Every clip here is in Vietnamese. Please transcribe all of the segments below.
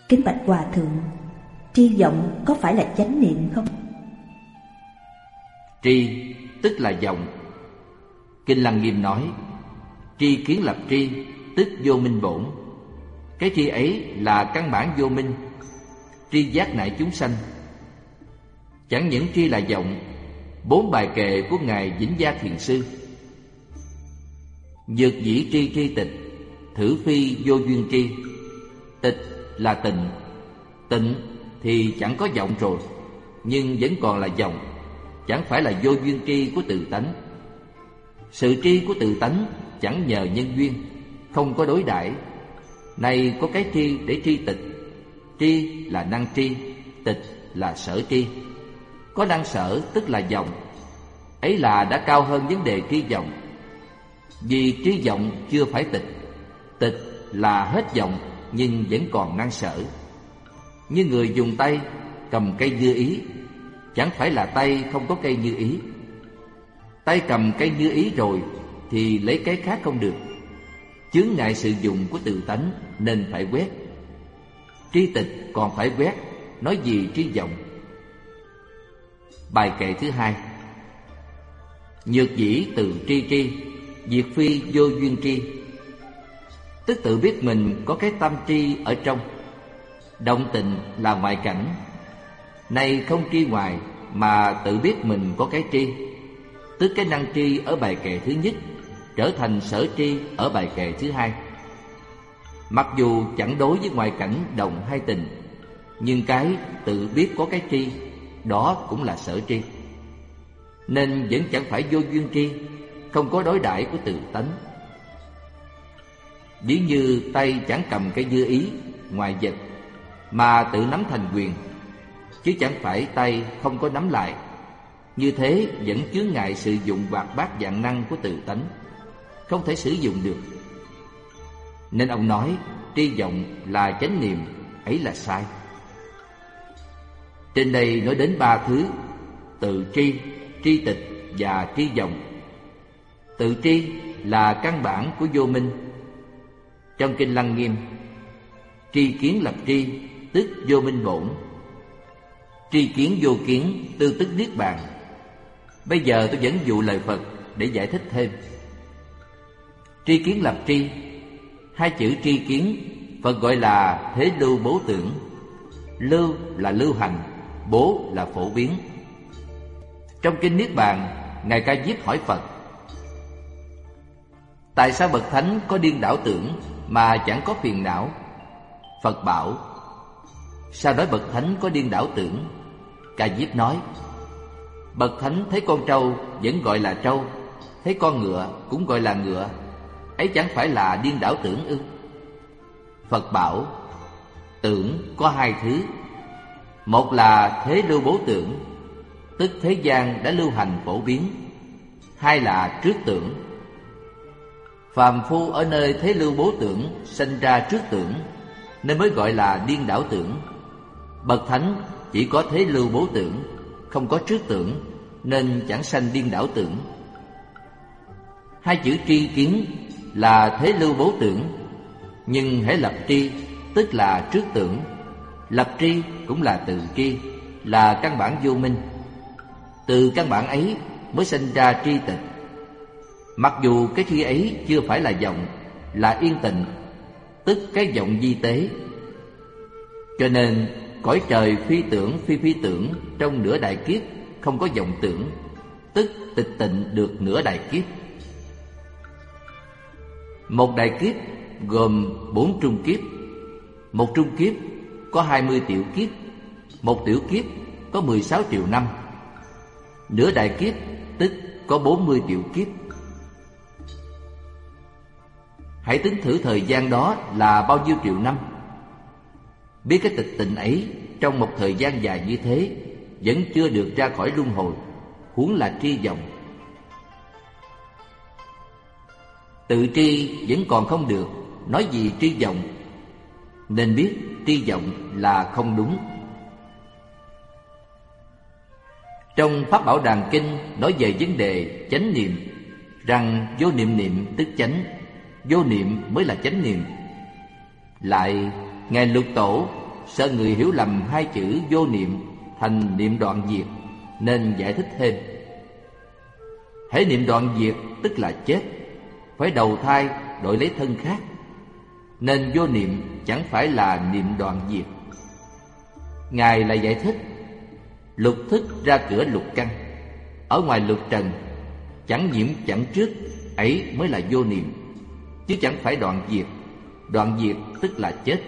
Kính bạch Hòa Thượng, tri vọng có phải là chánh niệm không? Tri tức là vọng. Kinh Lăng Nghiêm nói: tri kiến lập tri, tức vô minh bổn. Cái tri ấy là căn bản vô minh, tri giác nại chúng sanh. Chẳng những tri là vọng, 4 bài kệ của Ngài Vĩnh Gia Thiền Sư: nhược dĩ tri tri tịch, thử phi vô duyên tri. Tịch là tịnh, tịnh thì chẳng có vọng rồi, nhưng vẫn còn là vọng, chẳng phải là vô duyên tri của tự tánh. Sự tri của tự tánh chẳng nhờ nhân duyên, không có đối đãi. Này có cái tri để tri tịch. Tri là năng tri, tịch là sở tri. Có năng sở tức là vọng, ấy là đã cao hơn vấn đề tri vọng. Vì tri vọng chưa phải tịch, tịch là hết vọng nhưng vẫn còn năng sở. Như người dùng tay cầm cây như ý, chẳng phải là tay không có cây như ý. Tay cầm cây như ý rồi thì lấy cái khác không được. Chướng ngại sự dụng của tự tánh nên phải quét. Tri tịch còn phải quét, nói gì tri vọng. Bài kệ thứ 2: nhược dĩ từ tri tri, diệt phi vô duyên tri. Tức tự biết mình có cái tâm tri ở trong. Động tịnh là ngoại cảnh, nay không tri ngoài mà tự biết mình có cái tri. Tức cái năng tri ở bài kệ thứ nhất trở thành sở tri ở bài kệ thứ 2. Mặc dù chẳng đối với ngoại cảnh đồng hay tình, nhưng cái tự biết có cái tri, đó cũng là sở tri. Nên vẫn chẳng phải vô duyên tri, không có đối đãi của tự tánh. Ví như tay chẳng cầm cái như ý, ngoài vật, mà tự nắm thành quyền, chứ chẳng phải tay không có nắm lại. Như thế vẫn chướng ngại sự dụng hoạt bát vạn năng của tự tánh, không thể sử dụng được. Nên ông nói tri vọng là chánh niệm, ấy là sai. Trên đây nói đến 3 thứ: tự tri, tri tịch và tri vọng. Tự tri là căn bản của vô minh. Trong Kinh Lăng Nghiêm: tri kiến lập tri, tức vô minh bổn. Tri kiến vô kiến, tư tức niết bàn. Bây giờ tôi dẫn dụ lời Phật để giải thích thêm. Tri kiến lập tri, 2 chữ tri kiến Phật gọi là thế lưu bố tưởng. Lưu là lưu hành, bố là phổ biến. Trong Kinh Niết Bàn, Ngài Ca Diếp hỏi Phật: tại sao bậc thánh có điên đảo tưởng mà chẳng có phiền não? Phật bảo: sao nói bậc thánh có điên đảo tưởng? Ca Diếp nói: bậc thánh thấy con trâu vẫn gọi là trâu, thấy con ngựa cũng gọi là ngựa, ấy chẳng phải là điên đảo tưởng ư? Phật bảo: tưởng có 2 thứ. Một là thế lưu bố tưởng, tức thế gian đã lưu hành phổ biến. 2 là trước tưởng. Phàm phu ở nơi thế lưu bố tưởng sanh ra trước tưởng, nên mới gọi là điên đảo tưởng. Bậc thánh chỉ có thế lưu bố tưởng, không có trước tưởng, nên chẳng sanh điên đảo tưởng. 2 chữ tri kiến là thế lưu bố tưởng, nhưng hễ lập tri tức là trước tưởng. Lập tri cũng là từ tri, là căn bản vô minh. Từ căn bản ấy mới sinh ra tri tịch. Mặc dù cái tri ấy chưa phải là vọng, là yên tịnh, tức cái vọng vi tế. Cho nên cõi trời phi tưởng phi phi tưởng trong nửa đại kiếp không có vọng tưởng, tức tịch tịnh được nửa đại kiếp. Một đại kiếp gồm 4 trung kiếp. Một trung kiếp có 20 tiểu kiếp, một tiểu kiếp có 16 triệu năm. Nửa đại kiếp tức có 40 tiểu kiếp. Hãy tính thử thời gian đó là bao nhiêu triệu năm. Biết cái tịch tịnh ấy trong một thời gian dài như thế vẫn chưa được ra khỏi luân hồi, huống là tri vọng. Tự tri vẫn còn không được, nói gì tri vọng. Nên biết tri vọng là không đúng. Trong Pháp Bảo Đàn Kinh nói về vấn đề chánh niệm, rằng vô niệm niệm tức chánh, vô niệm mới là chánh niệm. Lại Ngài Lục Tổ sợ người hiểu lầm hai chữ vô niệm thành niệm đoạn diệt, nên giải thích thêm. Hễ niệm đoạn diệt tức là chết, phải đầu thai đổi lấy thân khác, nên vô niệm chẳng phải là niệm đoạn diệt. Ngài lại giải thích: lục thức ra cửa lục căn, ở ngoài lục trần, chẳng nhiễm chẳng trước, ấy mới là vô niệm, chứ chẳng phải đoạn diệt. Đoạn diệt tức là chết.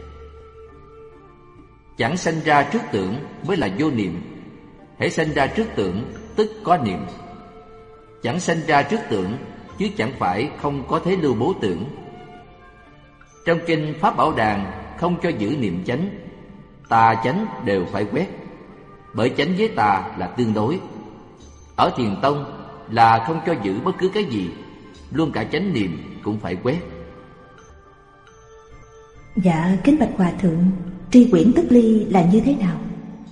Chẳng sanh ra trước tưởng mới là vô niệm. Hễ sanh ra trước tưởng tức có niệm. Chẳng sanh ra trước tưởng, chứ chẳng phải không có thế lưu bố tưởng. Trong kinh Pháp Bảo Đàn không cho giữ niệm chánh, tà chánh đều phải quét, bởi chánh với tà là tương đối. Ở Thiền Tông là không cho giữ bất cứ cái gì, luôn cả chánh niệm cũng phải quét. Dạ, kính bạch Hòa Thượng, tri quyển tức ly là như thế nào?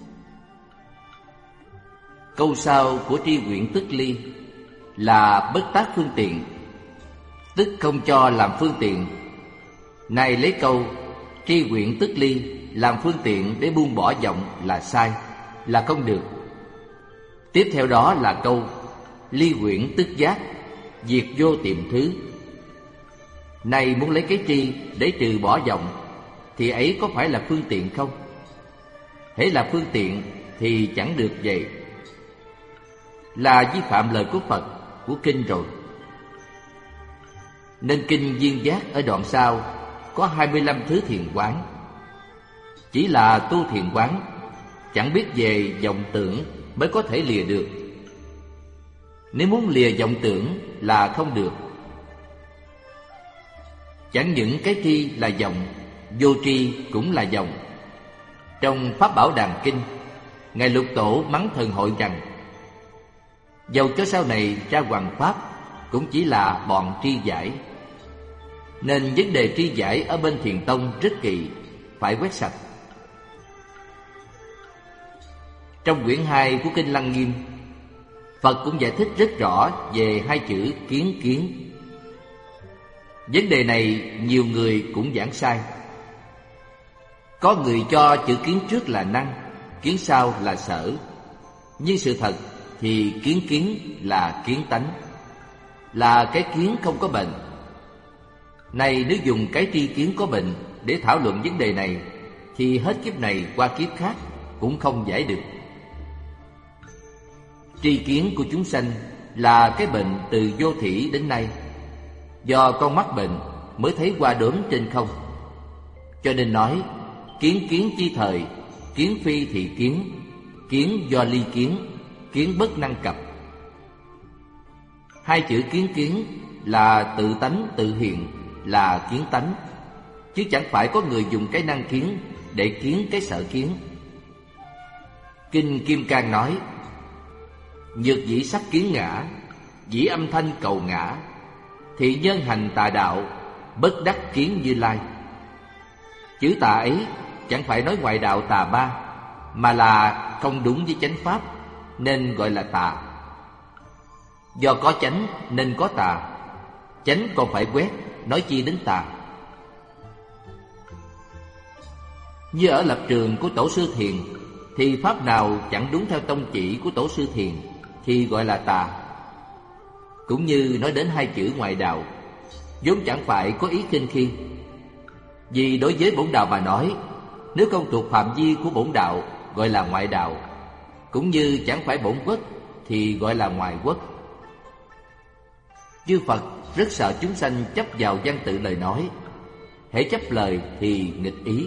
Câu sau của tri quyển tức ly là bất tác phương tiện, tức không cho làm phương tiện. Này lấy câu tri quyển tức ly làm phương tiện để buông bỏ vọng là sai, là không được. Tiếp theo đó là câu ly quyển tức giác, diệt vô tiệm thứ. Này muốn lấy cái tri để trừ bỏ vọng, thì ấy có phải là phương tiện không? Hễ là phương tiện thì chẳng được vậy, là vi phạm lời của Phật, của kinh rồi. Nên kinh Viên Giác ở đoạn sau có 25 thứ thiền quán. Chỉ là tu thiền quán, chẳng biết về vọng tưởng mới có thể lìa được. Nếu muốn lìa vọng tưởng là không được. Chẳng những cái tri là vọng, vô tri cũng là vọng. Trong Pháp Bảo Đàn Kinh, Ngài Lục Tổ mắng Thần Hội rằng dầu cho sau này ra hoằng pháp cũng chỉ là bọn tri giải. Nên vấn đề tri giải ở bên Thiền Tông rất kỳ, phải quét sạch. Trong quyển 2 của Kinh Lăng Nghiêm, Phật cũng giải thích rất rõ về hai chữ kiến kiến. Vấn đề này nhiều người cũng giảng sai. Có người cho chữ kiến trước là năng, kiến sau là sở. Nhưng sự thật thì kiến kiến là kiến tánh, là cái kiến không có bệnh. Này nếu dùng cái tri kiến có bệnh để thảo luận vấn đề này, thì hết kiếp này qua kiếp khác cũng không giải được. Tri kiến của chúng sanh là cái bệnh từ vô thỉ đến nay. Do con mắt bệnh mới thấy hoa đốm trên không, cho nên nói kiến kiến chi thời, kiến phi thị kiến, kiến do ly kiến, kiến bất năng cập. Hai chữ kiến kiến là tự tánh tự hiện, là kiến tánh, chứ chẳng phải có người dùng cái năng kiến để kiến cái sở kiến. Kinh Kim Cang nói: nhược dĩ sắc kiến ngã, dĩ âm thanh cầu ngã, thị nhân hành tà đạo, bất đắc kiến Như Lai. Chữ tà ấy chẳng phải nói ngoại đạo tà ba, mà là không đúng với chánh pháp, nên gọi là tà. Do có chánh nên có tà, chánh còn phải quét, nói chi đến tà. Như ở lập trường của Tổ sư Thiền, thì pháp nào chẳng đúng theo tông chỉ của Tổ sư Thiền thì gọi là tà. Cũng như nói đến hai chữ ngoại đạo, vốn chẳng phải có ý khinh khi. Vì đối với bổn đạo mà nói, nếu không thuộc phạm vi của bổn đạo gọi là ngoại đạo, cũng như chẳng phải bổn quốc thì gọi là ngoại quốc. Chư Phật rất sợ chúng sanh chấp vào văn tự lời nói, hễ chấp lời thì nghịch ý.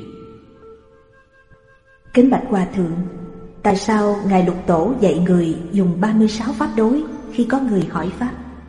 Kính bạch Hòa Thượng, tại sao Ngài Lục Tổ dạy người dùng 36 pháp đối khi có người hỏi pháp?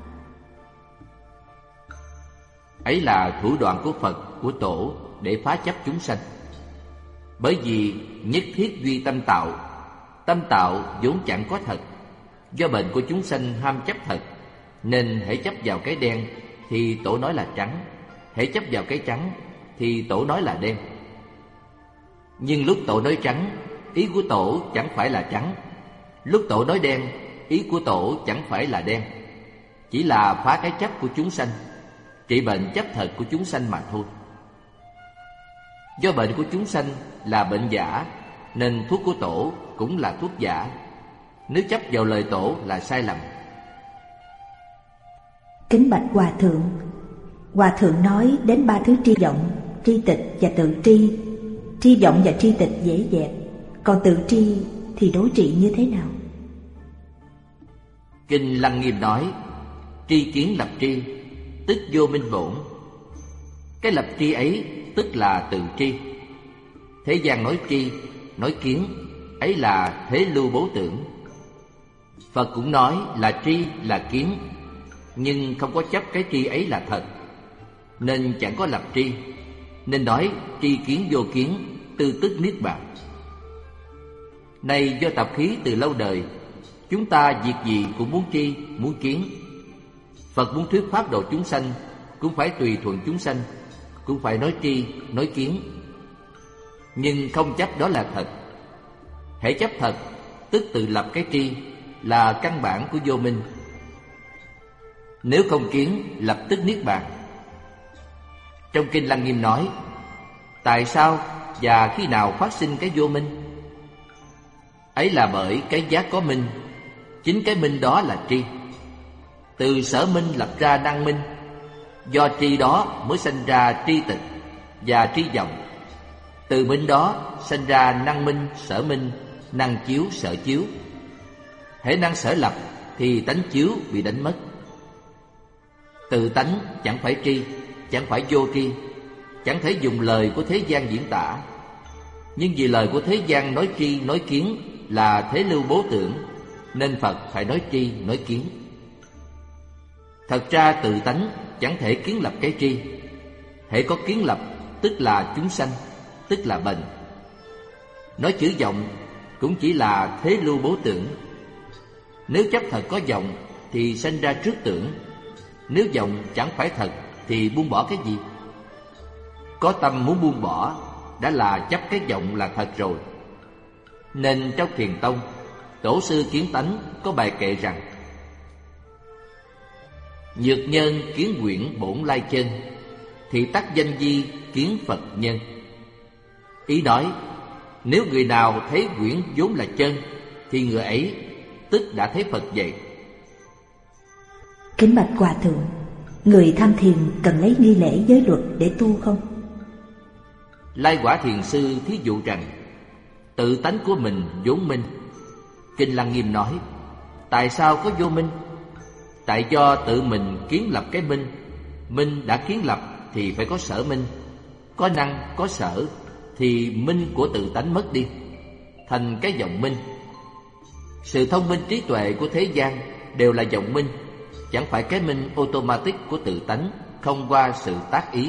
Ấy là thủ đoạn của Phật, của Tổ để phá chấp chúng sanh. Bởi vì nhất thiết duy tâm tạo, tâm tạo vốn chẳng có thật. Do bệnh của chúng sanh ham chấp thật, nên hễ chấp vào cái đen thì Tổ nói là trắng, hễ chấp vào cái trắng thì Tổ nói là đen. Nhưng lúc Tổ nói trắng, ý của Tổ chẳng phải là trắng. Lúc Tổ nói đen, ý của Tổ chẳng phải là đen. Chỉ là phá cái chấp của chúng sanh, trị bệnh chấp thật của chúng sanh mà thôi. Do bệnh của chúng sanh là bệnh giả, nên thuốc của tổ cũng là thuốc giả. Nếu chấp vào lời tổ là sai lầm. Kính bạch Hòa thượng nói đến 3 thứ tri vọng, tri tịch và tự tri. Tri vọng và tri tịch dễ dẹp, còn tự tri thì đối trị như thế nào? Kinh Lăng Nghiêm nói: tri kiến lập tri, tức vô minh bổn. Cái lập tri ấy tức là tự tri. Thế gian nói tri, nói kiến, ấy là thế lưu bố tưởng. Phật cũng nói là tri là kiến, nhưng không có chấp cái tri ấy là thật, nên chẳng có lập tri. Nên nói tri kiến vô kiến, tư tức niết bàn. Này do tập khí từ lâu đời, chúng ta việc gì cũng muốn tri, muốn kiến. Phật muốn thuyết pháp độ chúng sanh, cũng phải tùy thuận chúng sanh, cũng phải nói tri, nói kiến, nhưng không chấp đó là thật. Hễ chấp thật, tức tự lập cái tri, là căn bản của vô minh. Nếu không kiến, lập tức niết bàn. Trong Kinh Lăng Nghiêm nói: tại sao và khi nào phát sinh cái vô minh? Ấy là bởi cái giác có minh, chính cái minh đó là tri. Từ sở minh lập ra năng minh, do tri đó mới sanh ra tri tịch và tri vọng. Từ minh đó sanh ra năng minh, sở minh, năng chiếu, sở chiếu. Hễ năng sở lập thì tánh chiếu bị đánh mất. Tự tánh chẳng phải tri, chẳng phải vô tri, chẳng thể dùng lời của thế gian diễn tả. Nhưng vì lời của thế gian nói tri, nói kiến là thế lưu bố tưởng, nên Phật phải nói tri, nói kiến. Thật ra tự tánh chẳng thể kiến lập cái tri. Hễ có kiến lập tức là chúng sanh, tức là bệnh. Nói chữ vọng cũng chỉ là thế lưu bố tưởng. Nếu chấp thật có vọng thì sanh ra trước tưởng. Nếu vọng chẳng phải thật thì buông bỏ cái gì? Có tâm muốn buông bỏ đã là chấp cái vọng là thật rồi. Nên trong Thiền Tông, Tổ sư Kiến Tánh có bài kệ rằng: nhược nhân kiến quyển bổn lai chân, thì tắc danh di kiến Phật nhân. Ý nói, nếu người nào thấy quyển vốn là chân, thì người ấy tức đã thấy Phật vậy. Kính bạch Hòa thượng, người tham thiền cần lấy nghi lễ giới luật để tu không? Lai Quả Thiền sư thí dụ rằng: tự tánh của mình vốn minh. Kinh Lăng Nghiêm nói: tại sao có vô minh? Tại do tự mình kiến lập cái minh. Minh đã kiến lập thì phải có sở minh. Có năng, có sở thì minh của tự tánh mất đi, thành cái vọng minh. Sự thông minh trí tuệ của thế gian đều là vọng minh, chẳng phải cái minh automatic của tự tánh, không qua sự tác ý.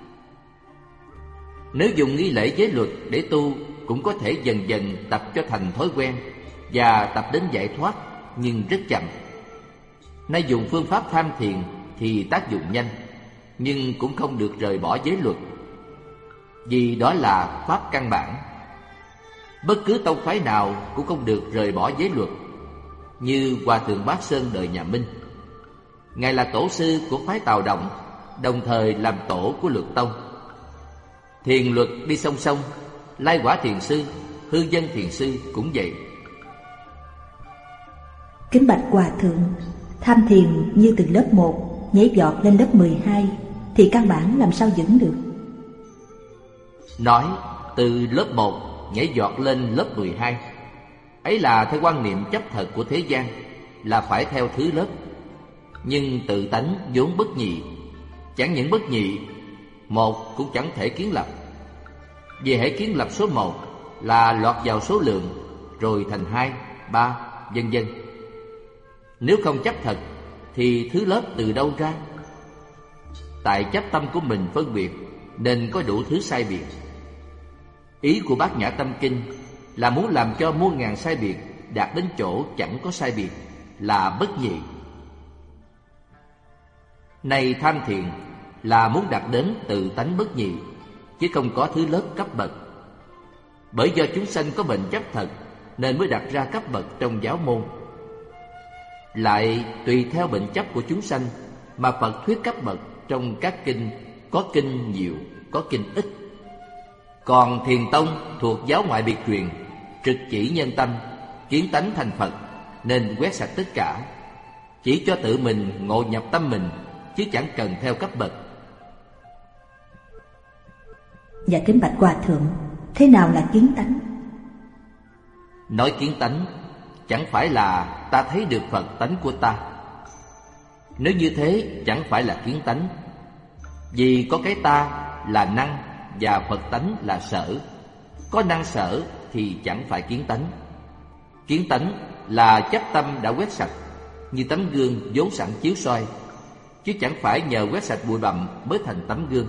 Nếu dùng nghi lễ giới luật để tu, cũng có thể dần dần tập cho thành thói quen và tập đến giải thoát, nhưng rất chậm. Nay dùng phương pháp tham thiền thì tác dụng nhanh, nhưng cũng không được rời bỏ giới luật, vì đó là pháp căn bản. Bất cứ tông phái nào cũng không được rời bỏ giới luật. Như Hòa thượng Bát Sơn đời nhà Minh, ngài là tổ sư của phái Tào Động, đồng thời làm tổ của Luật Tông. Thiền luật đi song song. Lai Quả Thiền sư, Hư Dân Thiền sư cũng vậy. Kính bạch Hòa thượng, tham thiền như từ lớp 1 nhảy vọt lên lớp 12 thì căn bản làm sao vững được? Nói từ lớp 1 nhảy vọt lên lớp 12, ấy là theo quan niệm chấp thật của thế gian, là phải theo thứ lớp. Nhưng tự tánh vốn bất nhị, chẳng những bất nhị, một cũng chẳng thể kiến lập. Vì hễ kiến lập số 1 là lọt vào số lượng, rồi thành 2, 3, vân vân. Nếu không chấp thật thì thứ lớp từ đâu ra? Tại chấp tâm của mình phân biệt nên có đủ thứ sai biệt. Ý của Bát Nhã Tâm Kinh là muốn làm cho muôn ngàn sai biệt đạt đến chỗ chẳng có sai biệt, là bất nhị. Này tham thiền là muốn đạt đến tự tánh bất nhị, chứ không có thứ lớp cấp bậc. Bởi do chúng sanh có bệnh chấp thật nên mới đặt ra cấp bậc trong giáo môn. Lại tùy theo bệnh chấp của chúng sanh mà Phật thuyết cấp bậc trong các kinh, có kinh nhiều, có kinh ít. Còn Thiền tông thuộc giáo ngoại biệt truyền, trực chỉ nhân tâm, kiến tánh thành Phật, nên quét sạch tất cả, chỉ cho tự mình ngộ nhập tâm mình, chứ chẳng cần theo cấp bậc. Dạ kính bạch Hòa Thượng, thế nào là kiến tánh? Nói kiến tánh chẳng phải là ta thấy được Phật tánh của ta. Nếu như thế chẳng phải là kiến tánh, vì có cái ta là năng và Phật tánh là sở. Có năng sở thì chẳng phải kiến tánh. Kiến tánh là chấp tâm đã quét sạch, như tấm gương vốn sẵn chiếu soi, chứ chẳng phải nhờ quét sạch bụi bặm mới thành tấm gương.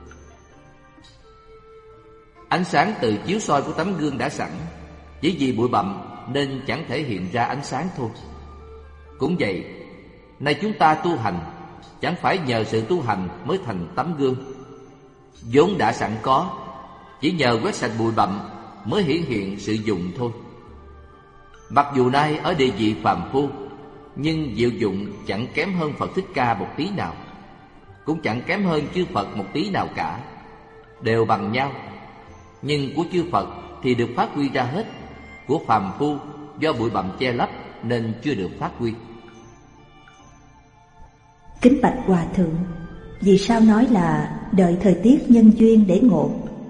Ánh sáng từ chiếu soi của tấm gương đã sẵn, chỉ vì bụi bặm nên chẳng thể hiện ra ánh sáng thôi. Cũng vậy, nay chúng ta tu hành chẳng phải nhờ sự tu hành mới thành tấm gương, vốn đã sẵn có, chỉ nhờ quét sạch bụi bặm mới hiển hiện sự dụng thôi. Mặc dù nay ở địa vị phàm phu, nhưng diệu dụng chẳng kém hơn Phật Thích Ca một tí nào, cũng chẳng kém hơn chư Phật một tí nào cả, đều bằng nhau. Nhưng của chư Phật thì được phát huy ra hết, của phàm phu do bụi bặm che lấp nên chưa được phát huy. Kính bạch Hòa Thượng, vì sao nói là đợi thời tiết nhân duyên để ngộ?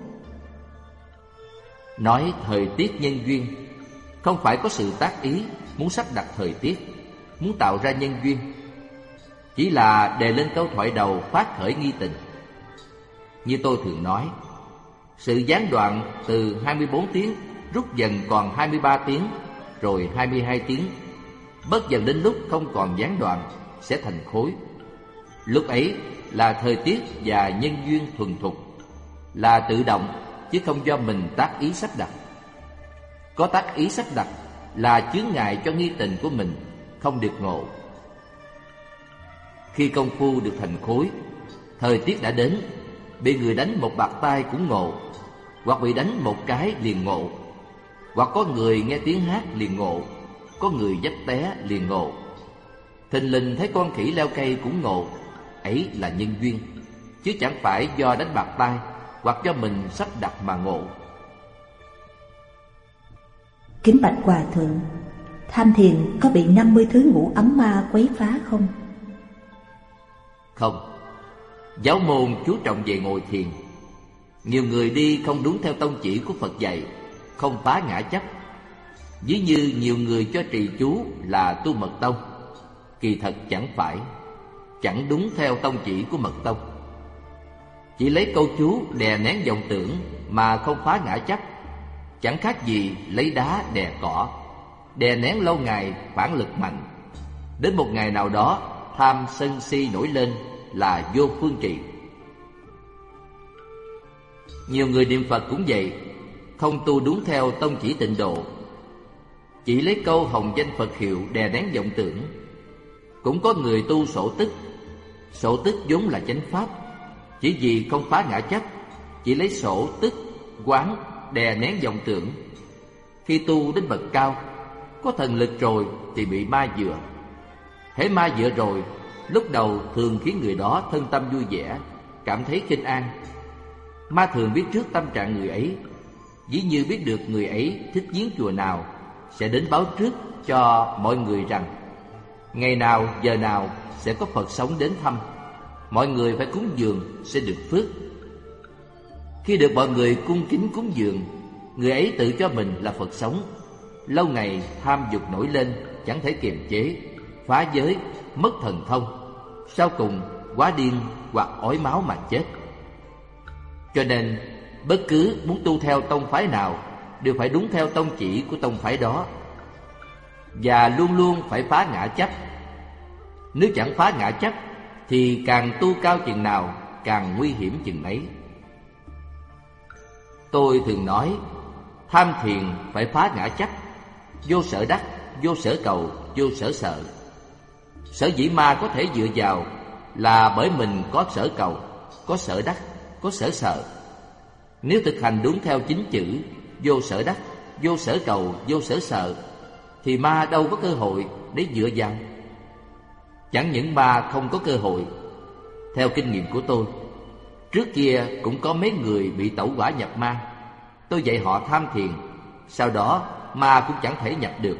Nói thời tiết nhân duyên không phải có sự tác ý muốn sắp đặt thời tiết, muốn tạo ra nhân duyên, chỉ là đề lên câu thoại đầu phát khởi nghi tình. Như tôi thường nói, sự gián đoạn từ 24 tiếng rút dần còn 23 tiếng, rồi 22 tiếng, bất dần đến lúc không còn gián đoạn sẽ thành khối. Lúc ấy là thời tiết và nhân duyên thuần thục, là tự động chứ không do mình tác ý sắp đặt. Có tác ý sắp đặt là chướng ngại cho nghi tình của mình không được ngộ. Khi công phu được thành khối, thời tiết đã đến, bị người đánh một bạt tai cũng ngộ, hoặc bị đánh một cái liền ngộ, hoặc có người nghe tiếng hát liền ngộ, có người dấp té liền ngộ, thình lình thấy con khỉ leo cây cũng ngộ. Ấy là nhân duyên, chứ chẳng phải do đánh bạt tai hoặc do mình sắp đặt mà ngộ. Kính bạch Hòa Thượng, tham thiền có bị 50 thứ ngũ ấm ma quấy phá không? Không. Giáo môn chú trọng về ngồi thiền. Nhiều người đi không đúng theo tông chỉ của Phật dạy, không phá ngã chấp. Ví như nhiều người cho trì chú là tu mật tông, kỳ thật chẳng phải, chẳng đúng theo tông chỉ của mật tông. Chỉ lấy câu chú đè nén vọng tưởng mà không phá ngã chấp, chẳng khác gì lấy đá đè cỏ, đè nén lâu ngày phản lực mạnh. Đến một ngày nào đó tham sân si nổi lên là vô phương trị. Nhiều người niệm Phật cũng vậy, không tu đúng theo tông chỉ tịnh độ, chỉ lấy câu hồng danh Phật hiệu đè nén vọng tưởng. Cũng có người tu sổ tức. Sổ tức vốn là chánh pháp, chỉ vì không phá ngã chấp, chỉ lấy sổ tức quán đè nén vọng tưởng. Khi tu đến bậc cao, có thần lực rồi thì bị ma dựa. Hễ ma dựa rồi, lúc đầu thường khiến người đó thân tâm vui vẻ, cảm thấy khinh an. Ma thường biết trước tâm trạng người ấy, ví như biết được người ấy thích viếng chùa nào, sẽ đến báo trước cho mọi người rằng ngày nào giờ nào sẽ có Phật sống đến thăm, mọi người phải cúng dường sẽ được phước. Khi được mọi người cung kính cúng dường, người ấy tự cho mình là Phật sống. Lâu ngày tham dục nổi lên, chẳng thể kiềm chế, phá giới, mất thần thông, sau cùng quá điên hoặc ói máu mà chết. Cho nên bất cứ muốn tu theo tông phái nào đều phải đúng theo tông chỉ của tông phái đó, và luôn luôn phải phá ngã chấp. Nếu chẳng phá ngã chấp thì càng tu cao chừng nào càng nguy hiểm chừng ấy. Tôi thường nói, tham thiền phải phá ngã chấp, vô sở đắc, vô sở cầu, vô sở sợ. Sở dĩ ma có thể dựa vào là bởi mình có sở cầu, có sở đắc, có sở sợ. Nếu thực hành đúng theo chính chữ vô sở đắc, vô sở cầu, vô sở sợ, thì ma đâu có cơ hội để dựa vào. Chẳng những ma không có cơ hội, theo kinh nghiệm của tôi, trước kia cũng có mấy người bị tẩu hỏa nhập ma, Tôi dạy họ tham thiền, sau đó ma cũng chẳng thể nhập được.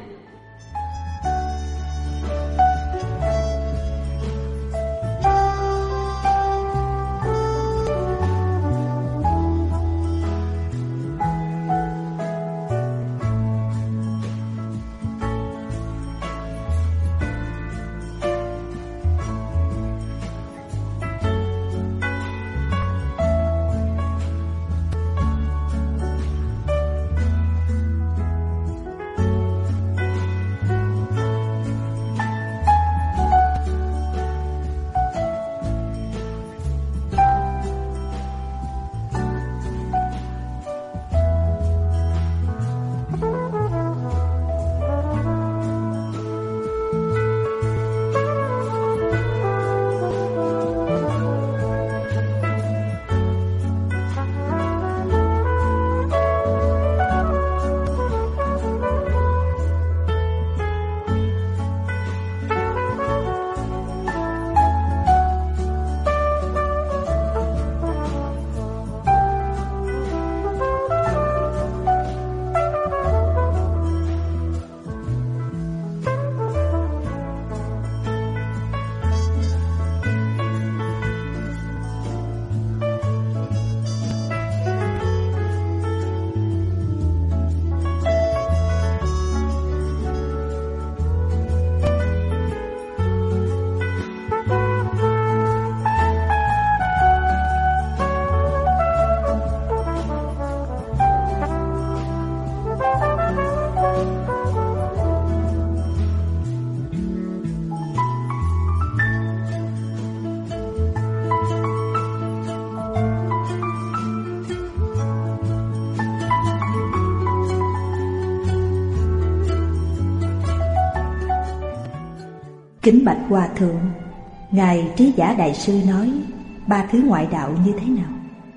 Kính bạch Hòa Thượng, Ngài Trí Giả Đại Sư nói ba thứ ngoại đạo như thế nào?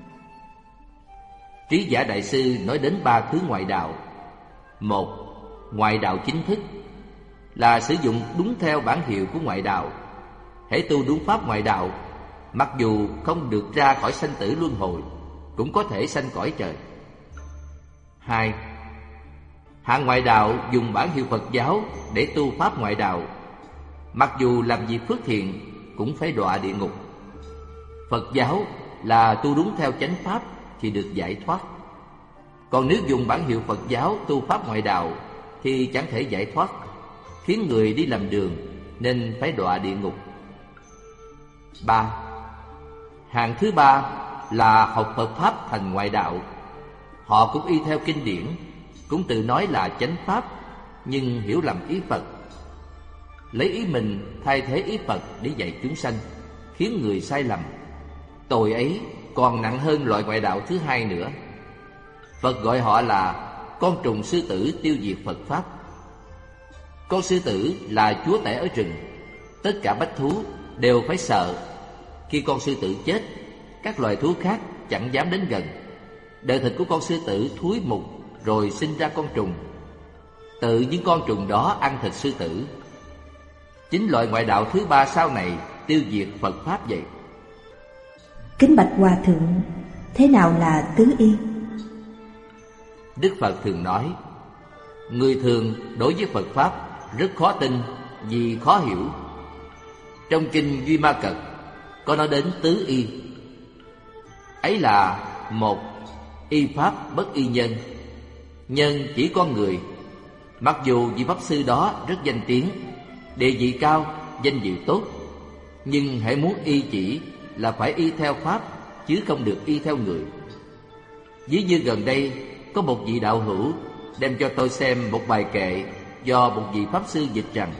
Trí Giả Đại Sư nói đến ba thứ ngoại đạo. Một, ngoại đạo chính thức là sử dụng đúng theo bản hiệu của ngoại đạo. Hễ tu đúng pháp ngoại đạo, mặc dù không được ra khỏi sanh tử luân hồi, cũng có thể sanh cõi trời. Hai, hạng ngoại đạo dùng bản hiệu Phật giáo để tu pháp ngoại đạo, mặc dù làm việc phước thiện cũng phải đọa địa ngục. Phật giáo là tu đúng theo chánh pháp thì được giải thoát. Còn nếu dùng bản hiệu Phật giáo tu pháp ngoại đạo thì chẳng thể giải thoát, khiến người đi lầm đường nên phải đọa địa ngục. Ba, hạng thứ ba là học Phật pháp thành ngoại đạo. Họ cũng y theo kinh điển, cũng tự nói là chánh pháp, nhưng hiểu lầm ý Phật, lấy ý mình thay thế ý Phật để dạy chúng sanh, khiến người sai lầm. Tội ấy còn nặng hơn loại ngoại đạo thứ hai nữa. Phật gọi họ là con trùng sư tử tiêu diệt Phật pháp. Con sư tử là chúa tể ở rừng, tất cả bách thú đều phải sợ. Khi con sư tử chết, các loài thú khác chẳng dám đến gần. Đời thịt của con sư tử thúi mục rồi sinh ra con trùng. Tự những con trùng đó ăn thịt sư tử. Chính loại ngoại đạo thứ ba sau này tiêu diệt Phật pháp vậy. Kính bạch Hòa Thượng, thế nào là tứ y? Đức Phật thường nói, người thường đối với Phật pháp rất khó tin vì khó hiểu. Trong kinh Duy Ma Cật có nói đến tứ y. Ấy là: một, y pháp bất y nhân. Nhân chỉ con người. Mặc dù vị pháp sư đó rất danh tiếng, địa vị cao, danh dự tốt, nhưng hãy muốn y chỉ là phải y theo pháp, chứ không được y theo người. Ví như gần đây có một vị đạo hữu đem cho tôi xem một bài kệ do một vị pháp sư dịch rằng: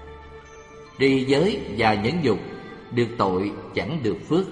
trì giới và nhẫn nhục, được tội chẳng được phước.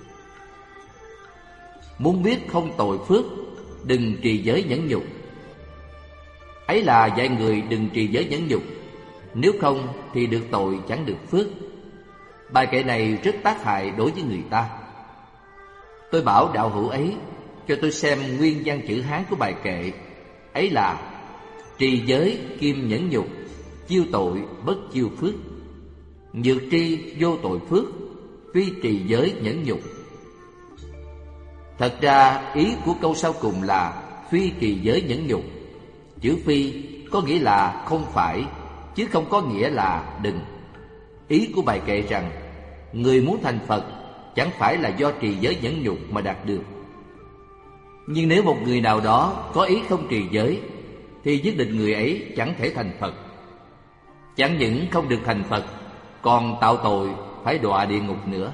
Muốn biết không tội phước, đừng trì giới nhẫn nhục. Ấy là dạy người đừng trì giới nhẫn nhục, nếu không thì được tội chẳng được phước. Bài kệ này rất tác hại đối với người ta. Tôi bảo đạo hữu ấy cho tôi xem nguyên văn chữ Hán của bài kệ. Ấy là: trì giới kim nhẫn nhục, chiêu tội bất chiêu phước. Nhược tri vô tội phước, phi trì giới nhẫn nhục. Thật ra ý của câu sau cùng là phi trì giới nhẫn nhục. Chữ phi có nghĩa là không phải, chứ không có nghĩa là đừng. Ý của bài kệ rằng người muốn thành Phật chẳng phải là do trì giới nhẫn nhục mà đạt được. Nhưng nếu một người nào đó có ý không trì giới thì nhất định người ấy chẳng thể thành Phật. Chẳng những không được thành Phật, còn tạo tội phải đọa địa ngục nữa.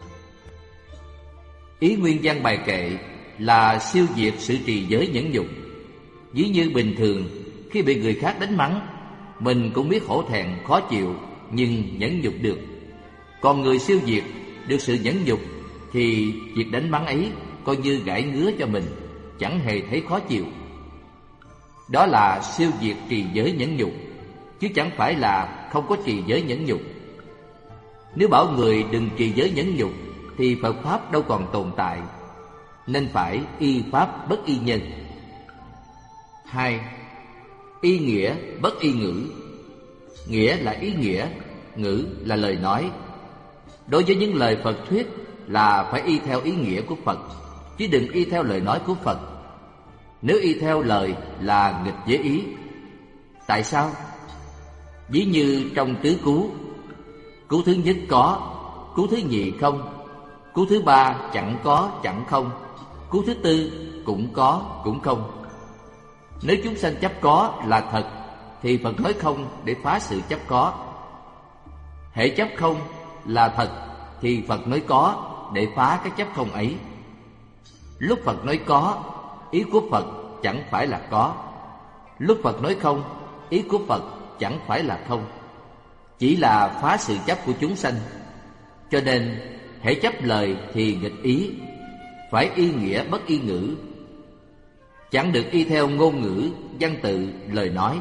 Ý nguyên văn bài kệ là siêu diệt sự trì giới nhẫn nhục. Ví như bình thường khi bị người khác đánh mắng, mình cũng biết hổ thẹn khó chịu nhưng nhẫn nhục được. Còn người siêu diệt được sự nhẫn nhục thì việc đánh mắng ấy coi như gãi ngứa cho mình, chẳng hề thấy khó chịu. Đó là siêu diệt trì giới nhẫn nhục, chứ chẳng phải là không có trì giới nhẫn nhục. Nếu bảo người đừng trì giới nhẫn nhục thì Phật Pháp đâu còn tồn tại, nên phải y Pháp bất y nhân. 2. Y nghĩa bất y ngữ. Nghĩa là ý nghĩa, ngữ là lời nói. Đối với những lời Phật thuyết là phải y theo ý nghĩa của Phật, chứ đừng y theo lời nói của Phật. Nếu y theo lời là nghịch với ý. Tại sao? Ví như trong tứ cứu, cứu thứ nhất có, cứu thứ nhì không, cứu thứ ba chẳng có chẳng không, cứu thứ tư cũng có cũng không. Nếu chúng sanh chấp có là thật thì Phật nói không để phá sự chấp có. Hễ chấp không là thật thì Phật nói có để phá cái chấp không ấy. Lúc Phật nói có, ý của Phật chẳng phải là có. Lúc Phật nói không, ý của Phật chẳng phải là không. Chỉ là phá sự chấp của chúng sanh. Cho nên hễ chấp lời thì nghịch ý, phải y nghĩa bất y ngữ. Chẳng được y theo ngôn ngữ, văn tự, lời nói.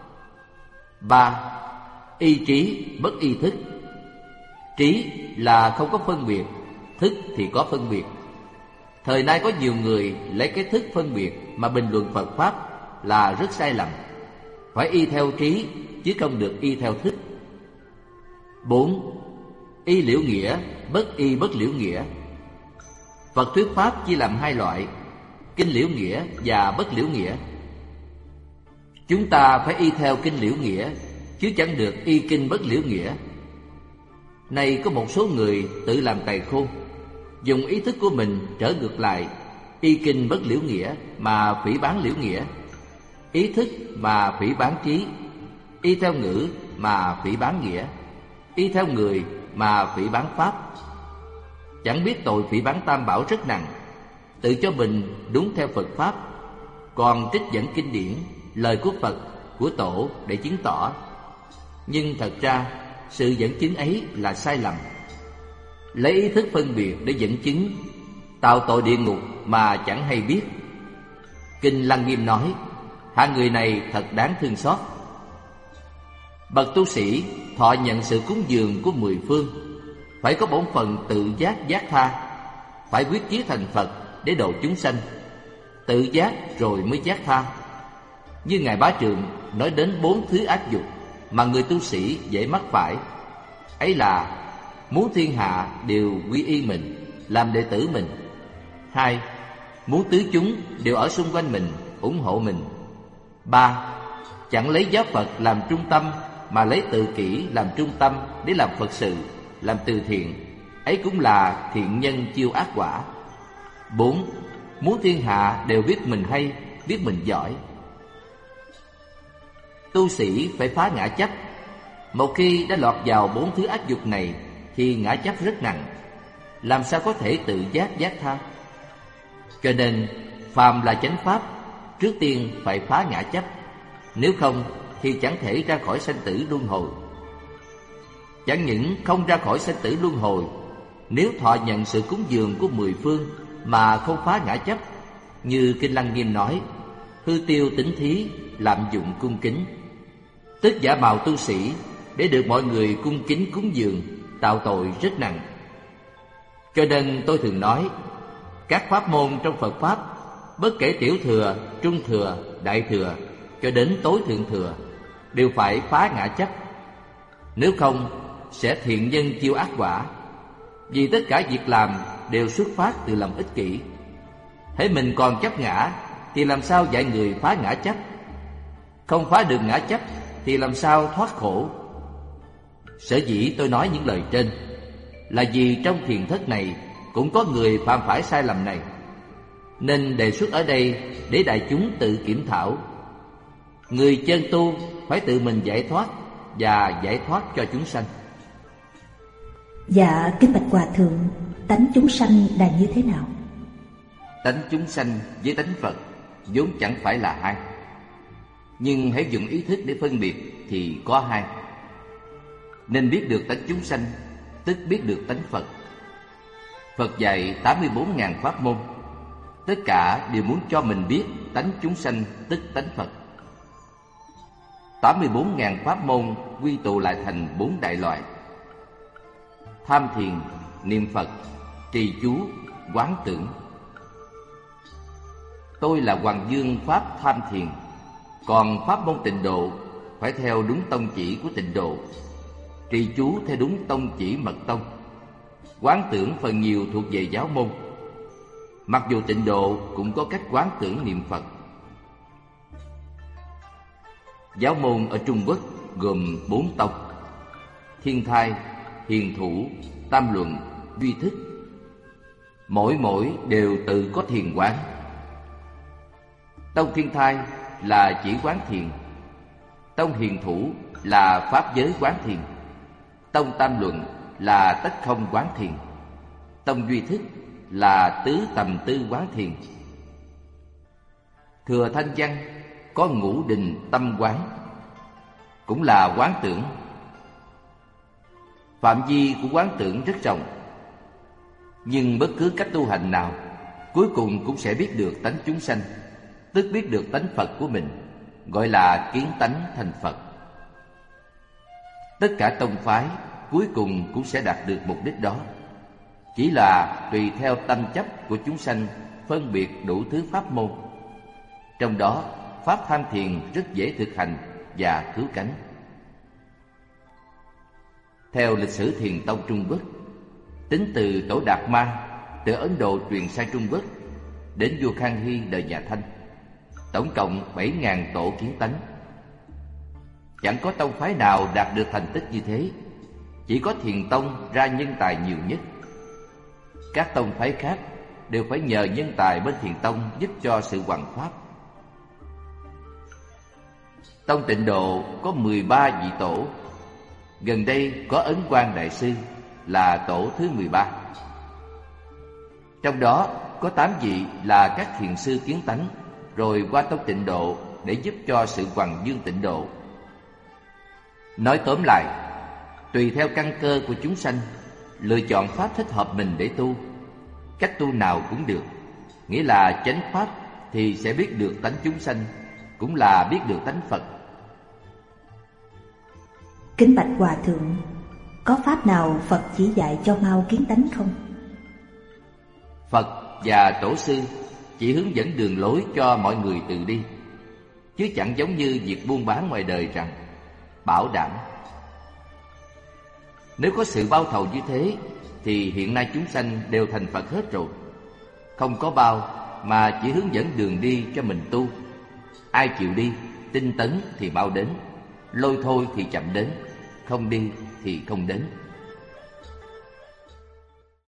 3. Y trí bất y thức. Trí là không có phân biệt, thức thì có phân biệt. Thời nay có nhiều người lấy cái thức phân biệt mà bình luận Phật Pháp là rất sai lầm. Phải y theo trí, chứ không được y theo thức. 4. Y liễu nghĩa bất y bất liễu nghĩa. Phật thuyết Pháp chia làm hai loại: kinh liễu nghĩa và bất liễu nghĩa. Chúng ta phải y theo kinh liễu nghĩa, chứ chẳng được y kinh bất liễu nghĩa. Nay có một số người tự làm cày khôn, dùng ý thức của mình trở ngược lại, y kinh bất liễu nghĩa mà phỉ báng liễu nghĩa, ý thức mà phỉ báng trí, y theo ngữ mà phỉ báng nghĩa, y theo người mà phỉ báng Pháp. Chẳng biết tội phỉ báng Tam Bảo rất nặng, tự cho mình đúng theo Phật Pháp, còn trích dẫn kinh điển, lời của Phật, của Tổ để chứng tỏ. Nhưng thật ra sự dẫn chứng ấy là sai lầm. Lấy ý thức phân biệt để dẫn chứng, tạo tội địa ngục mà chẳng hay biết. Kinh Lăng Nghiêm nói, hạng người này thật đáng thương xót. Bậc tu sĩ thọ nhận sự cúng dường của mười phương, phải có bổn phận tự giác giác tha, phải quyết chí thành Phật để độ chúng sanh. Tự giác rồi mới giác tha. Như Ngài Bá Trượng nói đến 4 thứ ác dục mà người tu sĩ dễ mắc phải. Ấy là: muốn thiên hạ đều quy y mình, làm đệ tử mình. 2. Muốn tứ chúng đều ở xung quanh mình, ủng hộ mình. 3. Chẳng lấy giáo Phật làm trung tâm, mà lấy tự kỷ làm trung tâm để làm Phật sự, làm từ thiện. Ấy cũng là thiện nhân chiêu ác quả. 4. Muốn thiên hạ đều biết mình hay, biết mình giỏi. Tu sĩ phải phá ngã chấp. Một khi đã lọt vào 4 thứ ác dục này thì ngã chấp rất nặng, làm sao có thể tự giác giác tha? Cho nên phàm là chánh pháp, trước tiên phải phá ngã chấp, nếu không thì chẳng thể ra khỏi sanh tử luân hồi. Chẳng những không ra khỏi sanh tử luân hồi, nếu thọ nhận sự cúng dường của mười phương mà không phá ngã chấp, như Kinh Lăng Nghiêm nói, hư tiêu tính thí, lạm dụng cung kính, tức giả mạo tu sĩ để được mọi người cung kính cúng dường, tạo tội rất nặng. Cho nên tôi thường nói, các pháp môn trong Phật Pháp, bất kể tiểu thừa, trung thừa, đại thừa cho đến tối thượng thừa, đều phải phá ngã chấp. Nếu không sẽ thiện nhân chiêu ác quả. Vì tất cả việc làm đều xuất phát từ lòng ích kỷ. Hễ mình còn chấp ngã thì làm sao dạy người phá ngã chấp? Không phá được ngã chấp thì làm sao thoát khổ? Sở dĩ tôi nói những lời trên là vì trong thiền thất này cũng có người phạm phải sai lầm này, nên đề xuất ở đây để đại chúng tự kiểm thảo. Người chân tu phải tự mình giải thoát và giải thoát cho chúng sanh. Dạ, kính bạch Hòa Thượng, tánh chúng sanh là như thế nào? Tánh chúng sanh với tánh Phật vốn chẳng phải là hai, nhưng hãy dùng ý thức để phân biệt thì có hai. Nên biết được tánh chúng sanh, tức biết được tánh Phật. Phật dạy 84.000 pháp môn, tất cả đều muốn cho mình biết tánh chúng sanh, tức tánh Phật. 84.000 pháp môn quy tụ lại thành 4 đại loại: tham thiền, niệm Phật, trì chú, quán tưởng. Tôi là Hoàng Dương pháp tham thiền, còn pháp môn tịnh độ phải theo đúng tông chỉ của tịnh độ, trì chú theo đúng tông chỉ mật tông, quán tưởng phần nhiều thuộc về giáo môn. Mặc dù tịnh độ cũng có cách quán tưởng niệm Phật. Giáo môn ở Trung Quốc gồm 4 tông: Thiên Thai, Hiền Thủ, Tam Luận, Duy Thức. Mỗi đều tự có thiền quán. Tông Thiên Thai là chỉ quán thiền, tông Hiền Thủ là pháp giới quán thiền, tông Tam Luận là tất không quán thiền, tông Duy Thức là tứ tầm tư quán thiền. Thừa Thanh Văn có ngũ đình tâm quán, cũng là quán tưởng. Phạm vi của quán tưởng rất rộng, nhưng bất cứ cách tu hành nào cuối cùng cũng sẽ biết được tánh chúng sanh, tức biết được tánh Phật của mình, gọi là kiến tánh thành Phật. Tất cả tông phái cuối cùng cũng sẽ đạt được mục đích đó, chỉ là tùy theo tâm chấp của chúng sanh phân biệt đủ thứ pháp môn. Trong đó, pháp tham thiền rất dễ thực hành và cứu cánh. Theo lịch sử thiền tông Trung Quốc, tính từ Tổ Đạt Ma từ Ấn Độ truyền sang Trung Quốc đến vua Khang Hy đời nhà Thanh, tổng cộng 7.000 tổ kiến tánh. Chẳng có tông phái nào đạt được thành tích như thế, chỉ có thiền tông ra nhân tài nhiều nhất. Các tông phái khác đều phải nhờ nhân tài bên thiền tông giúp cho sự hoằng pháp. Tông Tịnh Độ có 13 vị tổ. Gần đây có Ấn Quang Đại Sư là tổ thứ 13. Trong đó có 8 vị là các thiền sư kiến tánh, rồi qua tông Tịnh Độ để giúp cho sự hoằng dương Tịnh Độ. Nói tóm lại, tùy theo căn cơ của chúng sanh, lựa chọn pháp thích hợp mình để tu. Cách tu nào cũng được, nghĩa là chánh pháp thì sẽ biết được tánh chúng sanh, cũng là biết được tánh Phật. Kính bạch Hòa Thượng, có pháp nào Phật chỉ dạy cho mau kiến tánh không? Phật và Tổ sư chỉ hướng dẫn đường lối cho mọi người tự đi, chứ chẳng giống như việc buôn bán ngoài đời rằng bảo đảm. Nếu có sự bao thầu như thế thì hiện nay chúng sanh đều thành Phật hết rồi. Không có bao mà chỉ hướng dẫn đường đi cho mình tu. Ai chịu đi, tinh tấn thì bao đến, lôi thôi thì chậm đến, không đi thì không đến.